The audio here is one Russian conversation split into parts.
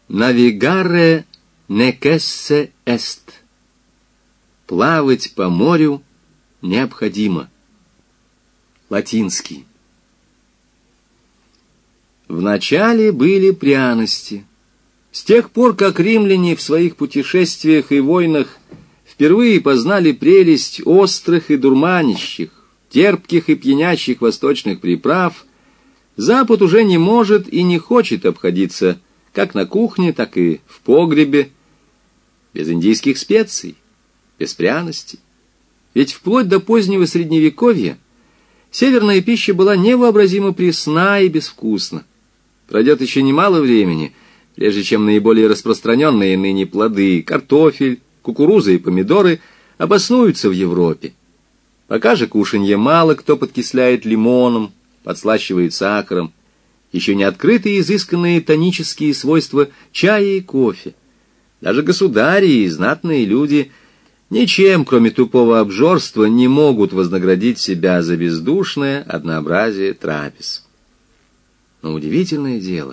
Navigare necesse est. Плавать по морю необходимо. Латинский. Вначале были пряности. С тех пор, как римляне в своих путешествиях и войнах впервые познали прелесть острых и дурманящих, терпких и пьянящих восточных приправ, Запад уже не может и не хочет обходиться как на кухне, так и в погребе без индийских специй, без пряностей. Ведь вплоть до позднего Средневековья северная пища была невообразимо пресна и безвкусна. Пройдет еще немало времени, прежде чем наиболее распространенные ныне плоды, картофель, кукуруза и помидоры обоснуются в Европе. Пока же кушанье мало кто подкисляет лимоном, подслащивает сахаром, еще не открыты изысканные тонические свойства чая и кофе. Даже государи и знатные люди ничем, кроме тупого обжорства, не могут вознаградить себя за бездушное однообразие трапез. Но удивительное дело,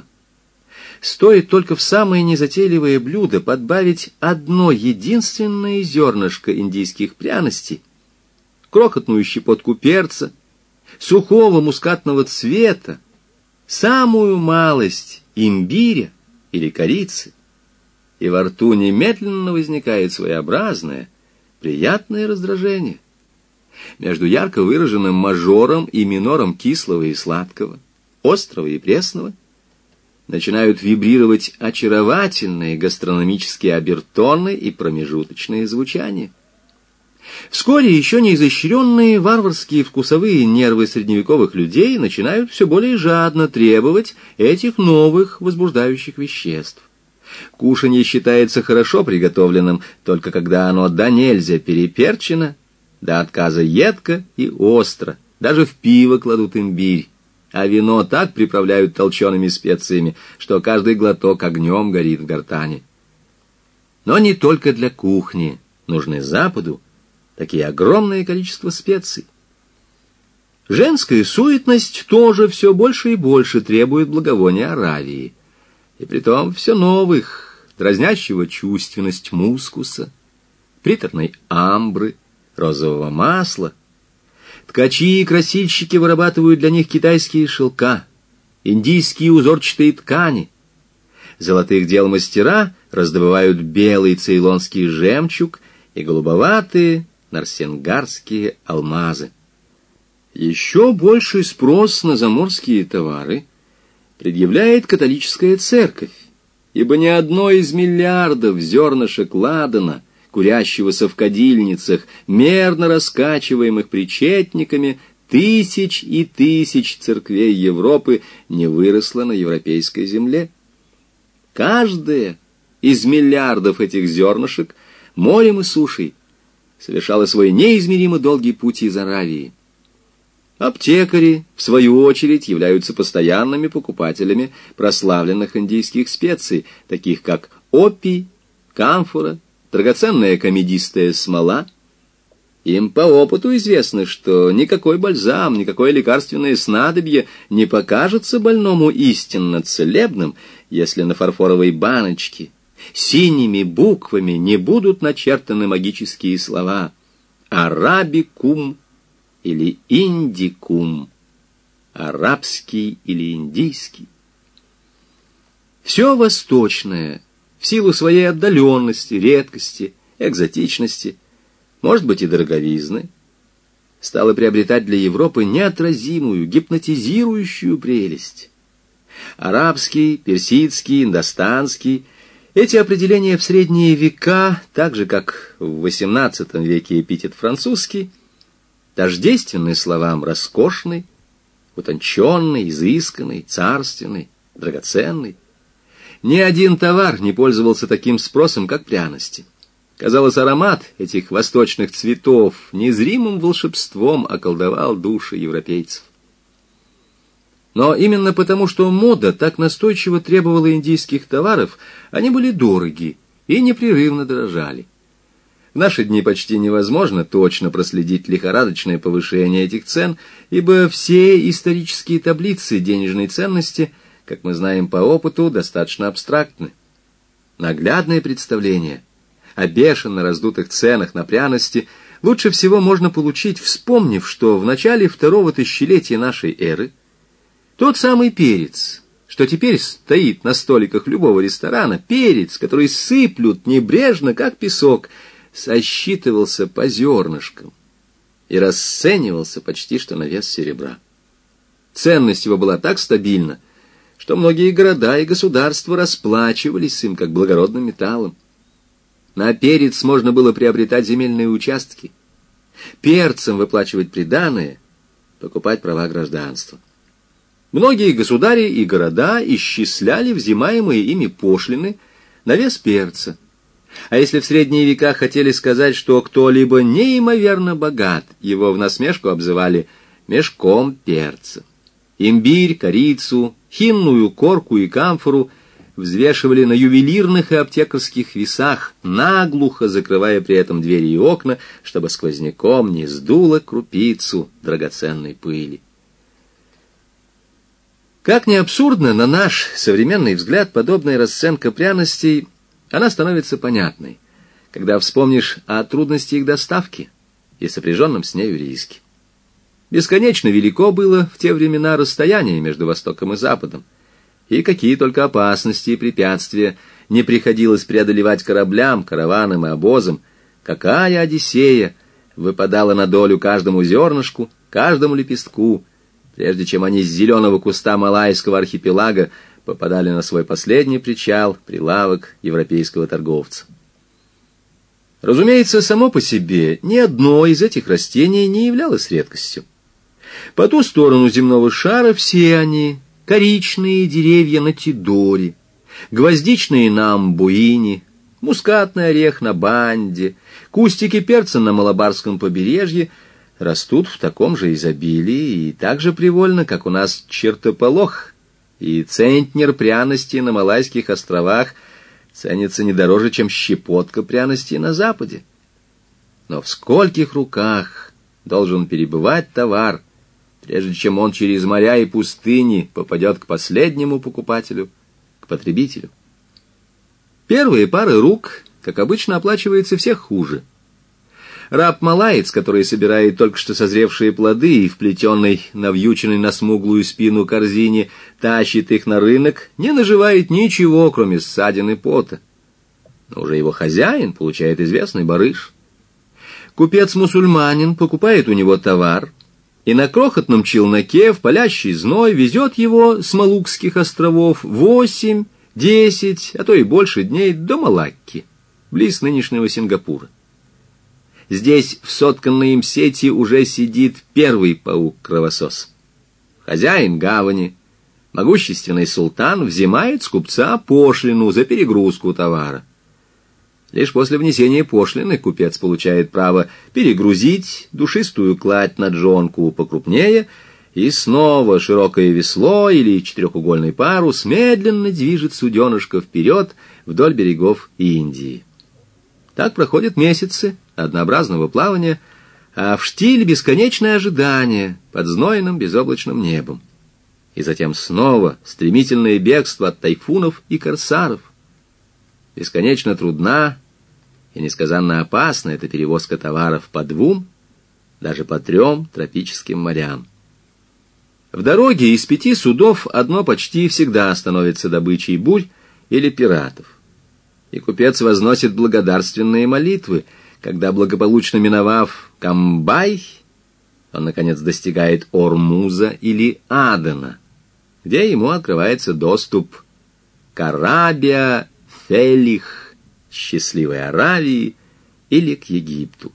стоит только в самое незатейливое блюдо подбавить одно единственное зернышко индийских пряностей, крохотную щепотку перца, сухого мускатного цвета, самую малость имбиря или корицы, и во рту немедленно возникает своеобразное, приятное раздражение между ярко выраженным мажором и минором кислого и сладкого, острого и пресного. Начинают вибрировать очаровательные гастрономические обертоны и промежуточные звучания. Вскоре еще неизощренные варварские вкусовые нервы средневековых людей начинают все более жадно требовать этих новых возбуждающих веществ. Кушанье считается хорошо приготовленным только когда оно до нельзя переперчено, до отказа едко и остро. Даже в пиво кладут имбирь, а вино так приправляют толчеными специями, что каждый глоток огнем горит в гортани. Но не только для кухни нужны Западу такие огромное количество специй. Женская суетность тоже все больше и больше требует благовония Аравии, и притом все новых, дразнящего чувственность мускуса, приторной амбры, розового масла. Ткачи и красильщики вырабатывают для них китайские шелка, индийские узорчатые ткани. Золотых дел мастера раздобывают белый цейлонский жемчуг и голубоватые нарсенгарские алмазы. Еще больший спрос на заморские товары предъявляет католическая церковь, ибо ни одно из миллиардов зернышек ладана, курящегося в кадильницах, мерно раскачиваемых причетниками тысяч и тысяч церквей Европы, не выросло на европейской земле. Каждая из миллиардов этих зернышек морем и сушей совершала свой неизмеримо долгий путь из Аравии. Аптекари, в свою очередь, являются постоянными покупателями прославленных индийских специй, таких как опий, камфора, драгоценная комедистая смола. Им по опыту известно, что никакой бальзам, никакое лекарственное снадобье не покажется больному истинно целебным, если на фарфоровой баночке синими буквами не будут начертаны магические слова «арабикум» или «индикум», «арабский» или «индийский». Все восточное, в силу своей отдаленности, редкости, экзотичности, может быть и дороговизны, стало приобретать для Европы неотразимую, гипнотизирующую прелесть. Арабский, персидский, индостанский — эти определения в средние века, так же как в XVIII веке эпитет французский, тождественны словам роскошный, утонченный, изысканный, царственный, драгоценный. Ни один товар не пользовался таким спросом, как пряности. Казалось, аромат этих восточных цветов незримым волшебством околдовал души европейцев. Но именно потому, что мода так настойчиво требовала индийских товаров, они были дороги и непрерывно дорожали. В наши дни почти невозможно точно проследить лихорадочное повышение этих цен, ибо все исторические таблицы денежной ценности, как мы знаем по опыту, достаточно абстрактны. Наглядное представление о бешено раздутых ценах на пряности лучше всего можно получить, вспомнив, что в начале второго тысячелетия нашей эры тот самый перец, что теперь стоит на столиках любого ресторана, перец, который сыплют небрежно, как песок, сосчитывался по зернышкам и расценивался почти что на вес серебра. Ценность его была так стабильна, что многие города и государства расплачивались им как благородным металлом. На перец можно было приобретать земельные участки, перцем выплачивать приданое, покупать права гражданства. Многие государи и города исчисляли взимаемые ими пошлины на вес перца. А если в средние века хотели сказать, что кто-либо неимоверно богат, его в насмешку обзывали мешком перца. Имбирь, корицу, хинную корку и камфору взвешивали на ювелирных и аптекарских весах, наглухо закрывая при этом двери и окна, чтобы сквозняком не сдуло крупицу драгоценной пыли. Как ни абсурдно, на наш современный взгляд, подобная расценка пряностей, она становится понятной, когда вспомнишь о трудности их доставки и сопряженном с нею риске. Бесконечно велико было в те времена расстояние между Востоком и Западом, и какие только опасности и препятствия не приходилось преодолевать кораблям, караванам и обозам, какая Одиссея выпадала на долю каждому зернышку, каждому лепестку, прежде чем они с зеленого куста Малайского архипелага попадали на свой последний причал, прилавок европейского торговца. Разумеется, само по себе ни одно из этих растений не являлось редкостью. По ту сторону земного шара все они — коричные деревья на Тидоре, гвоздичные на Амбуине, мускатный орех на Банде, кустики перца на Малабарском побережье — растут в таком же изобилии и так же привольно, как у нас чертополох, и центнер пряностей на Малайских островах ценится не дороже, чем щепотка пряностей на Западе. Но в скольких руках должен перебывать товар, прежде чем он через моря и пустыни попадет к последнему покупателю, к потребителю? Первые пары рук, как обычно, оплачивается всех хуже. Раб-малаец, который собирает только что созревшие плоды и вплетенной, навьюченной на смуглую спину корзине, тащит их на рынок, не наживает ничего, кроме ссадин и пота. Но уже его хозяин получает известный барыш. Купец-мусульманин покупает у него товар, и на крохотном челноке в палящий зной везет его с Малукских островов 8, 10, а то и больше дней до Малакки, близ нынешнего Сингапура. Здесь в сотканной им сети уже сидит первый паук-кровосос. Хозяин гавани, могущественный султан, взимает с купца пошлину за перегрузку товара. Лишь после внесения пошлины купец получает право перегрузить душистую кладь на джонку покрупнее, и снова широкое весло или четырехугольный парус медленно движет суденышко вперед вдоль берегов Индии. Так проходят месяцы однообразного плавания, а в штиль бесконечное ожидание под знойным безоблачным небом. И затем снова стремительное бегство от тайфунов и корсаров. Бесконечно трудна и несказанно опасна эта перевозка товаров по 2, даже по 3 тропическим морям. В дороге из 5 судов одно почти всегда становится добычей бурь или пиратов. И купец возносит благодарственные молитвы, когда, благополучно миновав Камбай, он, наконец, достигает Ормуза или Адена, где ему открывается доступ к Арабия, Фелих, счастливой Аравии или к Египту.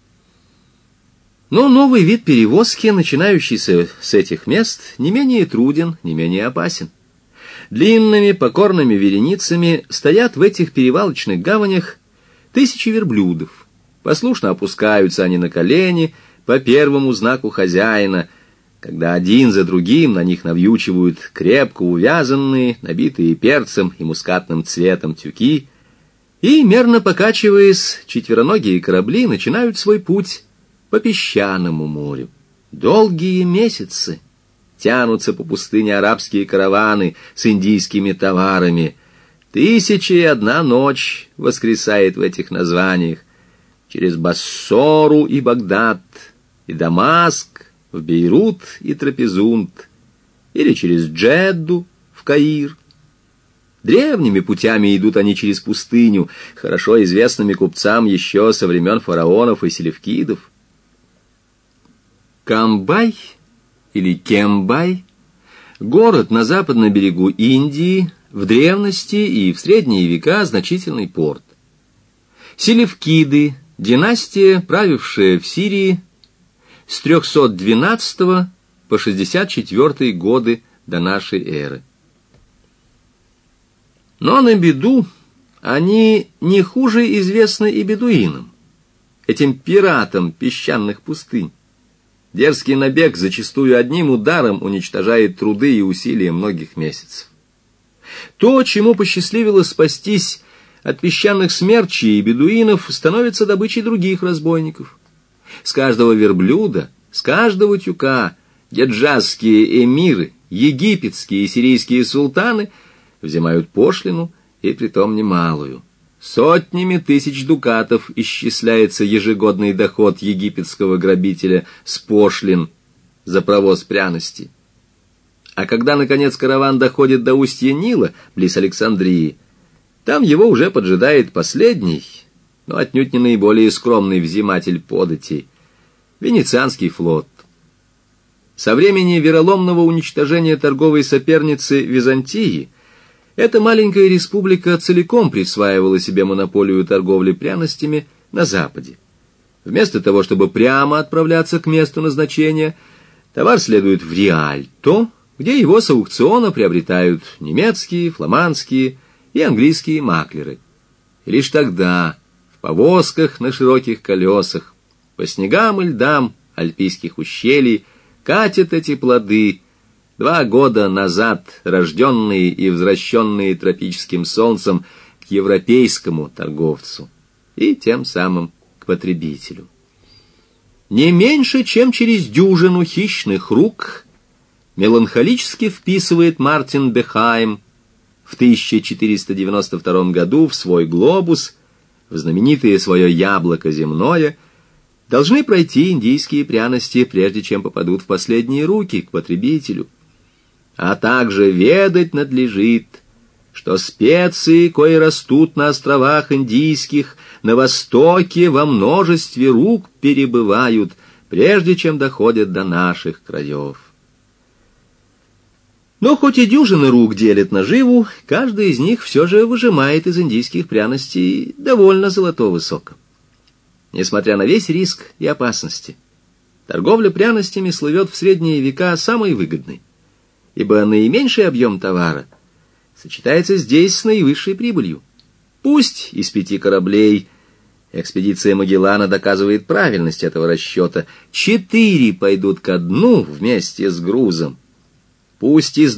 Но новый вид перевозки, начинающийся с этих мест, не менее труден, не менее опасен. Длинными покорными вереницами стоят в этих перевалочных гаванях тысячи верблюдов. Послушно опускаются они на колени по первому знаку хозяина, когда один за другим на них навьючивают крепко увязанные, набитые перцем и мускатным цветом тюки, и, мерно покачиваясь, четвероногие корабли начинают свой путь по песчаному морю. Долгие месяцы тянутся по пустыне арабские караваны с индийскими товарами. 1001 ночь воскресает в этих названиях. Через Бассору и Багдад, и Дамаск, в Бейрут и Трапезунд, или через Джедду в Каир. Древними путями идут они через пустыню, хорошо известными купцам еще со времен фараонов и селевкидов. Камбай или Кембай — город на западном берегу Индии, в древности и в средние века значительный порт. Селевкиды — династия, правившая в Сирии с 312 по 64 годы до нашей эры. Но на беду они не хуже известны и бедуинам, этим пиратам песчаных пустынь. Дерзкий набег зачастую одним ударом уничтожает труды и усилия многих месяцев. То, чему посчастливилось спастись от песчаных смерчей и бедуинов, становится добычей других разбойников. С каждого верблюда, с каждого тюка геджазские эмиры, египетские и сирийские султаны взимают пошлину, и притом немалую. Сотнями тысяч дукатов исчисляется ежегодный доход египетского грабителя с пошлин за провоз пряностей. А когда, наконец, караван доходит до устья Нила, близ Александрии, там его уже поджидает последний, но отнюдь не наиболее скромный взиматель податей — Венецианский флот. Со времени вероломного уничтожения торговой соперницы Византии эта маленькая республика целиком присваивала себе монополию торговли пряностями на Западе. Вместо того, чтобы прямо отправляться к месту назначения, товар следует в Риальто, где его с аукциона приобретают немецкие, фламандские и английские маклеры. И лишь тогда, в повозках на широких колесах, по снегам и льдам альпийских ущелий, катят эти плоды, 2 года назад рожденные и возвращенные тропическим солнцем к европейскому торговцу и тем самым к потребителю. Не меньше, чем через дюжину хищных рук меланхолически вписывает Мартин Бехайм в 1492 году в свой глобус, в знаменитое свое яблоко земное, должны пройти индийские пряности, прежде чем попадут в последние руки к потребителю. А также ведать надлежит, что специи, кои растут на островах индийских, на востоке во множестве рук перебывают, прежде чем доходят до наших краев. Но хоть и дюжины рук делят наживу, каждый из них все же выжимает из индийских пряностей довольно золотого сока. Несмотря на весь риск и опасности, торговля пряностями слывет в средние века самой выгодной, ибо наименьший объем товара сочетается здесь с наивысшей прибылью. Пусть из 5 кораблей, экспедиция Магеллана доказывает правильность этого расчета, 4 пойдут ко дну вместе с грузом. Пусть из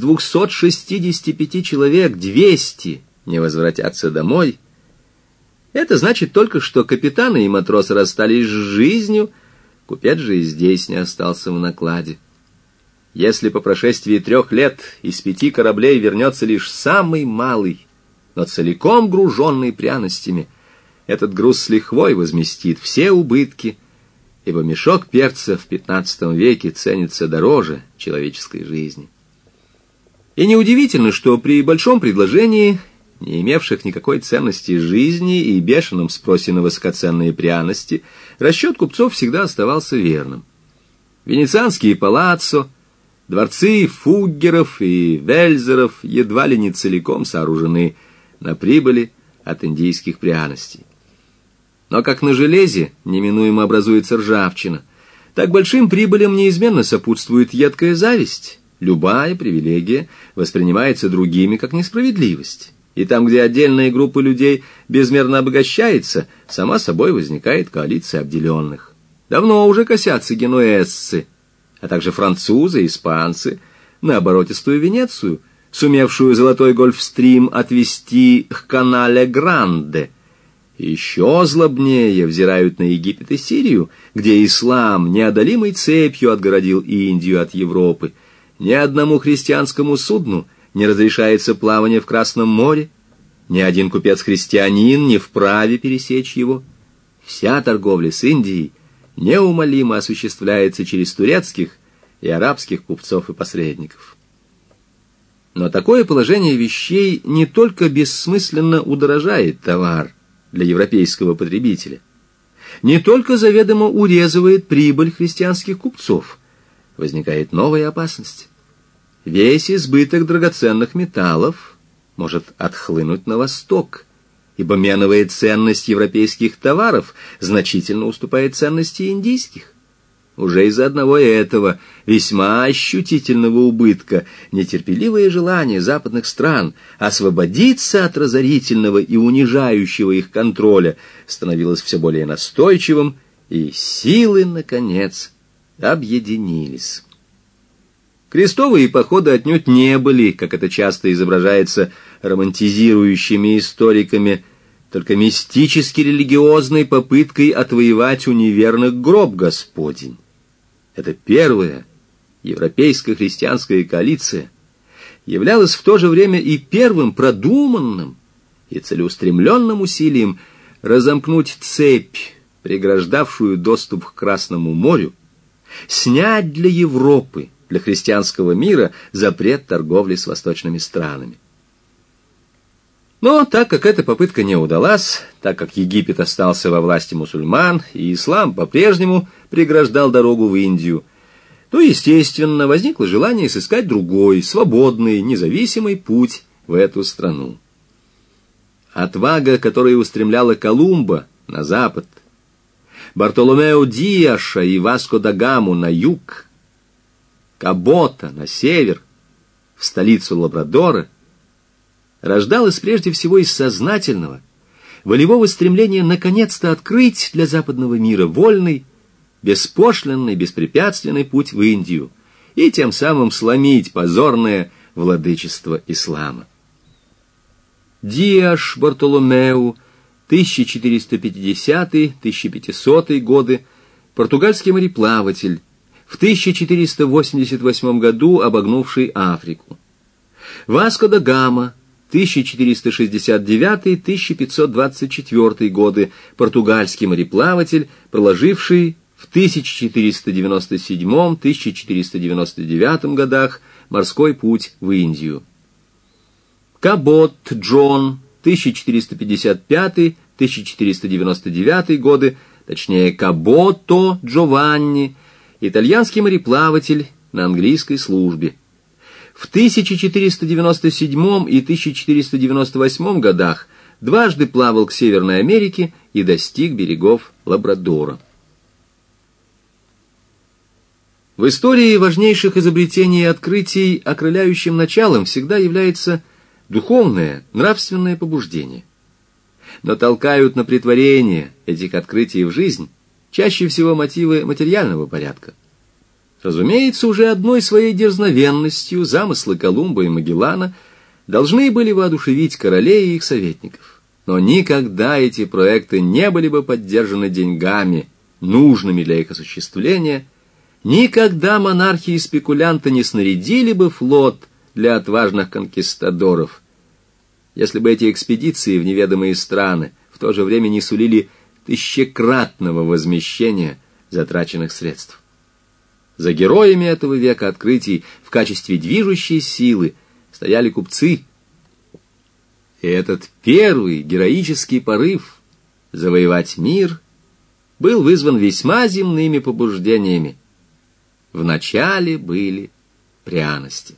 265 человек 200 не возвратятся домой. Это значит только, что капитаны и матросы расстались с жизнью, купец же и здесь не остался в накладе. Если по прошествии 3 лет из 5 кораблей вернется лишь самый малый, но целиком груженный пряностями, этот груз с лихвой возместит все убытки, ибо мешок перца в XV веке ценится дороже человеческой жизни. И неудивительно, что при большом предложении, не имевших никакой ценности жизни и бешеном спросе на высокоценные пряности, расчет купцов всегда оставался верным. Венецианские палаццо, дворцы фуггеров и вельзеров едва ли не целиком сооружены на прибыли от индийских пряностей. Но как на железе неминуемо образуется ржавчина, так большим прибылям неизменно сопутствует едкая зависть. Любая привилегия воспринимается другими как несправедливость. И там, где отдельная группа людей безмерно обогащается, сама собой возникает коалиция обделенных. Давно уже косятся генуэзцы, а также французы и испанцы, на оборотистую Венецию, сумевшую золотой гольфстрим отвести к канале Гранде. Еще злобнее взирают на Египет и Сирию, где ислам неодолимой цепью отгородил Индию от Европы. Ни одному христианскому судну не разрешается плавание в Красном море, Ни один купец-христианин не вправе пересечь его. Вся торговля с Индией неумолимо осуществляется через турецких и арабских купцов и посредников. Но такое положение вещей не только бессмысленно удорожает товар для европейского потребителя, не только заведомо урезывает прибыль христианских купцов, возникает новая опасность. Весь избыток драгоценных металлов может отхлынуть на восток, ибо меновая ценность европейских товаров значительно уступает ценности индийских. Уже из-за одного этого весьма ощутительного убытка нетерпеливое желание западных стран освободиться от разорительного и унижающего их контроля становилось все более настойчивым, и силы, наконец, объединились. Крестовые походы отнюдь не были, как это часто изображается романтизирующими историками, только мистически-религиозной попыткой отвоевать у неверных гроб Господень. Это первая европейская христианская коалиция являлась в то же время и первым продуманным и целеустремленным усилием разомкнуть цепь, преграждавшую доступ к Красному морю, снять для Европы, для христианского мира запрет торговли с восточными странами. Но так как эта попытка не удалась, так как Египет остался во власти мусульман, и ислам по-прежнему преграждал дорогу в Индию, то, естественно, возникло желание сыскать другой, свободный, независимый путь в эту страну. Отвага, которая устремляла Колумба на запад, Бартоломео Диаша и Васко да Гаму на юг, Кабота на север, в столицу Лабрадора, рождалась прежде всего из сознательного, волевого стремления наконец-то открыть для западного мира вольный, беспошлинный, беспрепятственный путь в Индию и тем самым сломить позорное владычество ислама. Диаш Бартоломеу, 1450-1500 годы, португальский мореплаватель, в 1488 году обогнувший Африку. Васко да Гама, 1469-1524 годы, португальский мореплаватель, проложивший в 1497-1499 годах морской путь в Индию. Кабот Джон, 1455-1499 годы, точнее Кабото Джованни, итальянский мореплаватель на английской службе. В 1497 и 1498 годах дважды плавал к Северной Америке и достиг берегов Лабрадора. В истории важнейших изобретений и открытий окрыляющим началом всегда является духовное, нравственное побуждение. Но толкают на претворение этих открытий в жизнь чаще всего мотивы материального порядка. Разумеется, уже одной своей дерзновенностью замыслы Колумба и Магеллана должны были воодушевить королей и их советников. Но никогда эти проекты не были бы поддержаны деньгами, нужными для их осуществления, никогда монархи и спекулянты не снарядили бы флот для отважных конкистадоров, если бы эти экспедиции в неведомые страны в то же время не сулили тысячекратного возмещения затраченных средств. За героями этого века открытий в качестве движущей силы стояли купцы. И этот первый героический порыв завоевать мир был вызван весьма земными побуждениями. Вначале были пряности.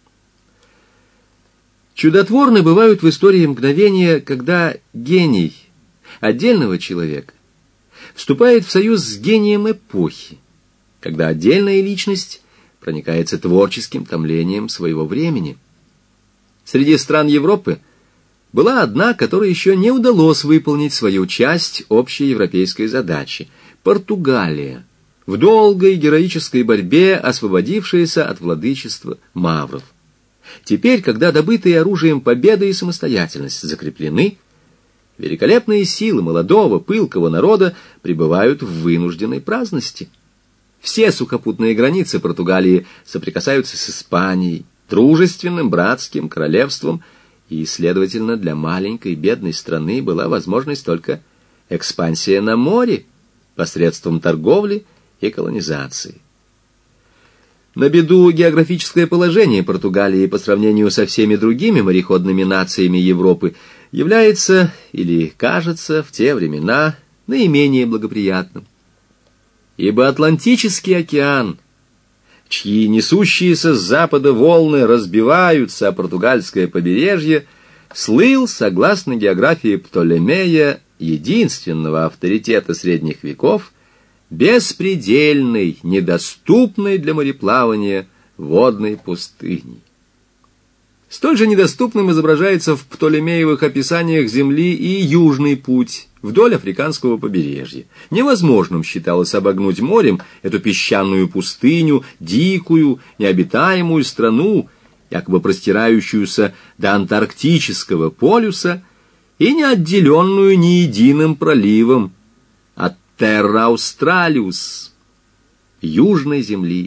Чудотворны бывают в истории мгновения, когда гений отдельного человека вступает в союз с гением эпохи, когда отдельная личность проникается творческим томлением своего времени. Среди стран Европы была одна, которой еще не удалось выполнить свою часть общей европейской задачи – Португалия, в долгой героической борьбе освободившаяся от владычества мавров. Теперь, когда добытые оружием победа и самостоятельность закреплены, великолепные силы молодого, пылкого народа пребывают в вынужденной праздности. Все сухопутные границы Португалии соприкасаются с Испанией, дружественным братским королевством, и, следовательно, для маленькой бедной страны была возможность только экспансия на море посредством торговли и колонизации. На беду географическое положение Португалии по сравнению со всеми другими мореходными нациями Европы является, или кажется, в те времена наименее благоприятным. Ибо Атлантический океан, чьи несущиеся с запада волны разбиваются о португальское побережье, слыл, согласно географии Птолемея, единственного авторитета средних веков, беспредельной, недоступной для мореплавания водной пустыней. Столь же недоступным изображается в Птолемеевых описаниях Земли и южный путь вдоль африканского побережья. Невозможным считалось обогнуть морем эту песчаную пустыню, дикую, необитаемую страну, якобы простирающуюся до Антарктического полюса и не отделенную ни единым проливом от Терра Аустралиус, южной земли.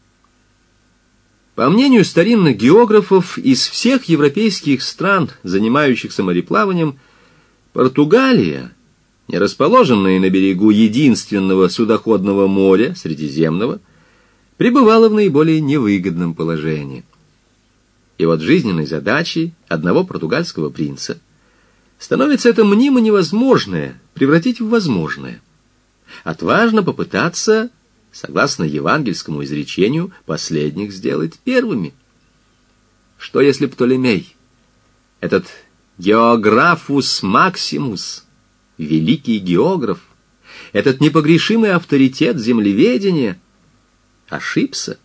По мнению старинных географов, из всех европейских стран, занимающихся мореплаванием, Португалия, не расположенная на берегу единственного судоходного моря, Средиземного, пребывала в наиболее невыгодном положении. И вот жизненной задачей одного португальского принца становится это мнимо невозможное превратить в возможное. Отважно попытаться, согласно евангельскому изречению, последних сделать первыми. Что если Птолемей, этот географус максимус, великий географ, этот непогрешимый авторитет землеведения, ошибся?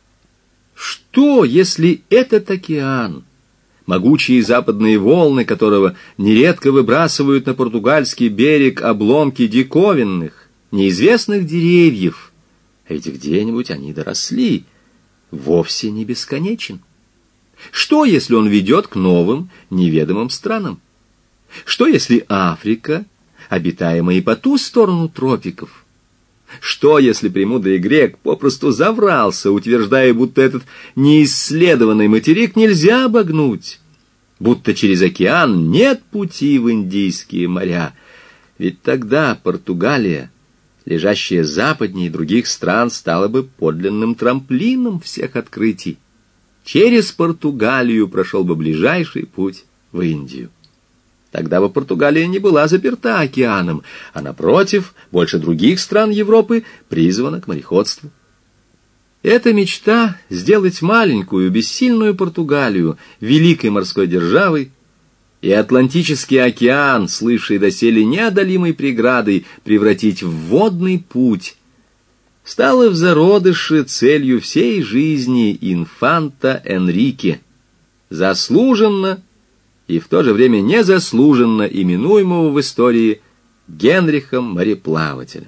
Что, если этот океан, могучие западные волны которого нередко выбрасывают на португальский берег обломки диковинных, неизвестных деревьев, а ведь где-нибудь они доросли, вовсе не бесконечен? Что, если он ведет к новым, неведомым странам? Что, если Африка, обитаемая и по ту сторону тропиков? Что, если премудрый грек попросту заврался, утверждая, будто этот неисследованный материк нельзя обогнуть, будто через океан нет пути в Индийские моря? Ведь тогда Португалия, лежащая западнее других стран, стала бы подлинным трамплином всех открытий. Через Португалию прошел бы ближайший путь в Индию. Тогда бы Португалия не была заперта океаном, а, напротив, больше других стран Европы призвана к мореходству. Эта мечта — сделать маленькую, бессильную Португалию великой морской державой, и Атлантический океан, слывший доселе неодолимой преградой, превратить в водный путь, стала в зародыше целью всей жизни инфанта Энрике, заслуженно и в то же время незаслуженно именуемого в истории Генрихом Мореплавателем.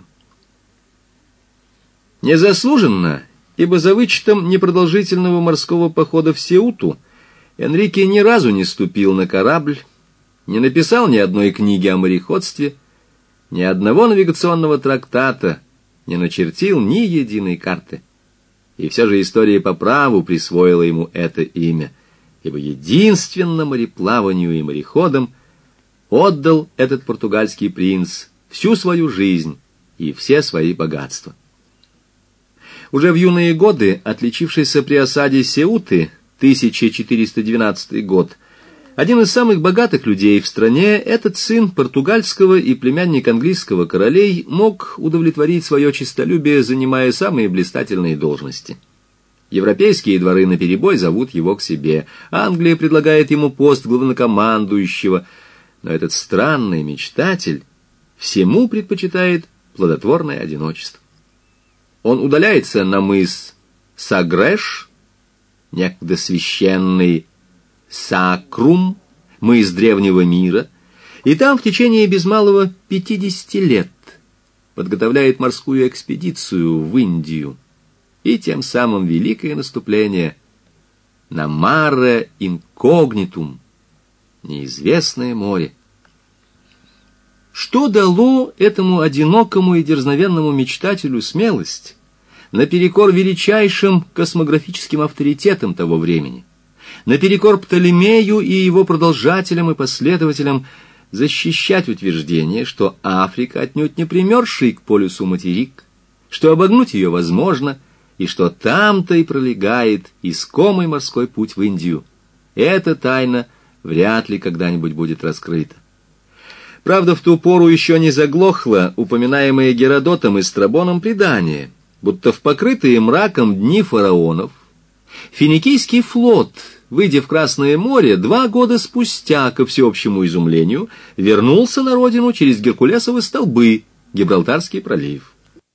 Незаслуженно, ибо за вычетом непродолжительного морского похода в Сеуту Энрике ни разу не ступил на корабль, не написал ни одной книги о мореходстве, ни одного навигационного трактата, не начертил ни единой карты. И все же история по праву присвоила ему это имя, ибо единственно мореплаванию и мореходам отдал этот португальский принц всю свою жизнь и все свои богатства. Уже в юные годы, отличившийся при осаде Сеуты, 1412 год, один из самых богатых людей в стране, этот сын португальского и племянник английского королей, мог удовлетворить свое честолюбие, занимая самые блистательные должности. Европейские дворы наперебой зовут его к себе, Англия предлагает ему пост главнокомандующего, но этот странный мечтатель всему предпочитает плодотворное одиночество. Он удаляется на мыс Сагреш, некогда священный Сакрум, мыс древнего мира, и там в течение без малого 50 лет подготовляет морскую экспедицию в Индию и тем самым великое наступление на Маре Инкогнитум, неизвестное море. Что дало этому одинокому и дерзновенному мечтателю смелость наперекор величайшим космографическим авторитетам того времени, наперекор Птолемею и его продолжателям и последователям, защищать утверждение, что Африка отнюдь не примерзший к полюсу материк, что обогнуть ее возможно, и что там-то и пролегает искомый морской путь в Индию. Эта тайна вряд ли когда-нибудь будет раскрыта. Правда, в ту пору еще не заглохло упоминаемое Геродотом и Страбоном предание, будто в покрытые мраком дни фараонов финикийский флот, выйдя в Красное море, 2 года спустя, ко всеобщему изумлению, вернулся на родину через Геркулесовы столбы, Гибралтарский пролив.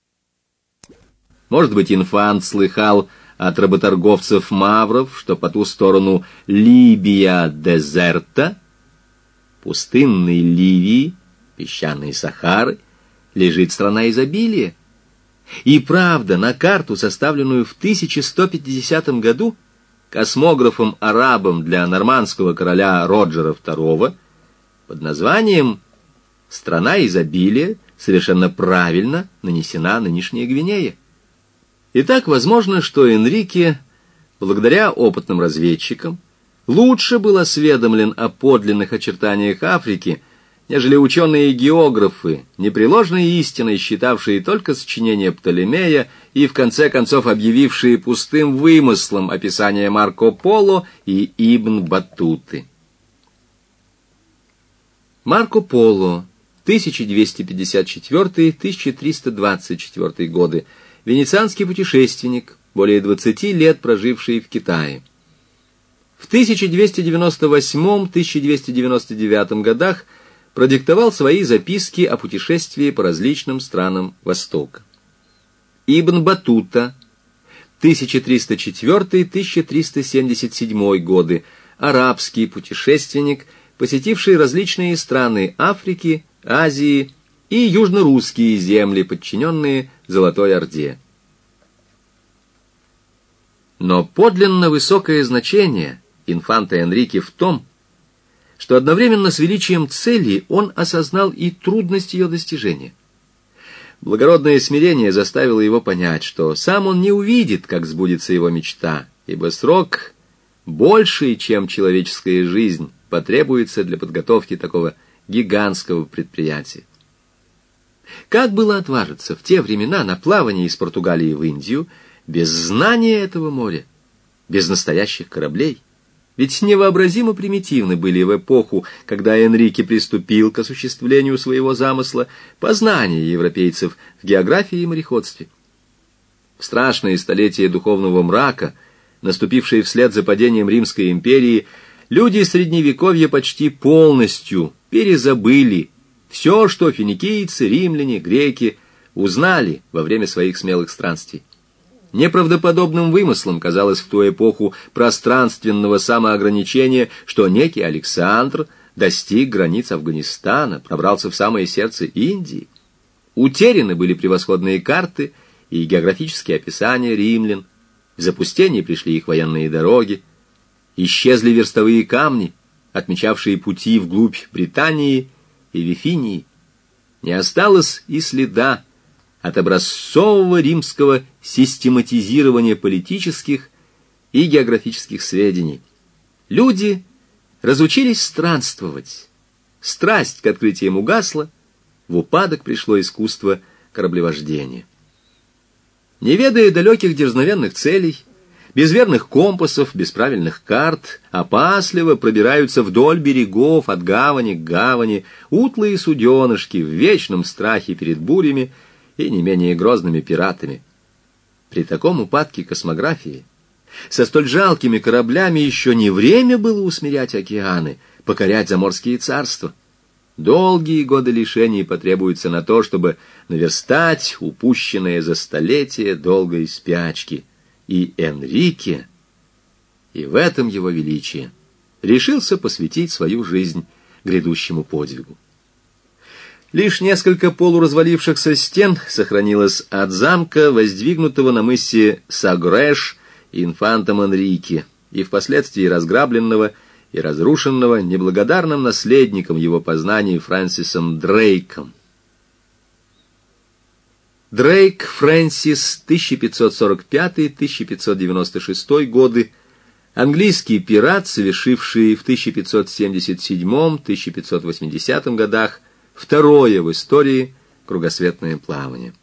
Может быть, инфант слыхал от работорговцев-мавров, что по ту сторону Либия-дезерта, пустынной Ливии, песчаной Сахары, лежит страна изобилия. И правда, на карту, составленную в 1150 году космографом-арабом для нормандского короля Роджера II, под названием «Страна изобилия» совершенно правильно нанесена нынешняя Гвинея. Итак, возможно, что Энрике, благодаря опытным разведчикам, лучше был осведомлен о подлинных очертаниях Африки, нежели ученые-географы, непреложной истиной считавшие только сочинение Птолемея и, в конце концов, объявившие пустым вымыслом описание Марко Поло и Ибн Баттуты. Марко Поло, 1254-1324 годы, венецианский путешественник, более 20 лет проживший в Китае. В 1298-1299 годах продиктовал свои записки о путешествии по различным странам Востока. Ибн Баттута, 1304-1377 годы, арабский путешественник, посетивший различные страны Африки, Азии и южно-русские земли, подчиненные Золотой Орде. Но подлинно высокое значение инфанта Энрике в том, что одновременно с величием цели он осознал и трудность ее достижения. Благородное смирение заставило его понять, что сам он не увидит, как сбудется его мечта, ибо срок, больший, чем человеческая жизнь, потребуется для подготовки такого гигантского предприятия. Как было отважиться в те времена на плавание из Португалии в Индию без знания этого моря, без настоящих кораблей? Ведь невообразимо примитивны были в эпоху, когда Энрике приступил к осуществлению своего замысла, познания европейцев в географии и мореходстве. В страшные столетия духовного мрака, наступившие вслед за падением Римской империи, люди Средневековья почти полностью перезабыли все, что финикийцы, римляне, греки узнали во время своих смелых странствий. Неправдоподобным вымыслом казалось в ту эпоху пространственного самоограничения, что некий Александр достиг границ Афганистана, пробрался в самое сердце Индии. Утеряны были превосходные карты и географические описания римлян, в запустение пришли их военные дороги, исчезли верстовые камни, отмечавшие пути вглубь Британии и Вифинии. Не осталось и следа от образцового римского систематизирования политических и географических сведений. Люди разучились странствовать. Страсть к открытиям угасла, в упадок пришло искусство кораблевождения. Не ведая далеких дерзновенных целей, без верных компасов, без правильных карт, опасливо пробираются вдоль берегов от гавани к гавани утлые суденышки в вечном страхе перед бурями и не менее грозными пиратами. При таком упадке космографии со столь жалкими кораблями еще не время было усмирять океаны, покорять заморские царства. Долгие годы лишений потребуются на то, чтобы наверстать упущенное за столетия долгой спячки. И Энрике, и в этом его величие, решился посвятить свою жизнь грядущему подвигу. Лишь несколько полуразвалившихся стен сохранилось от замка, воздвигнутого на мысе Сагреш инфантом Энрике, и впоследствии разграбленного и разрушенного неблагодарным наследником его познаний Фрэнсисом Дрейком. Дрейк Фрэнсис, 1545-1596 годы, Английский пират, совершивший в 1577-1580 годах второе в истории кругосветное плавание.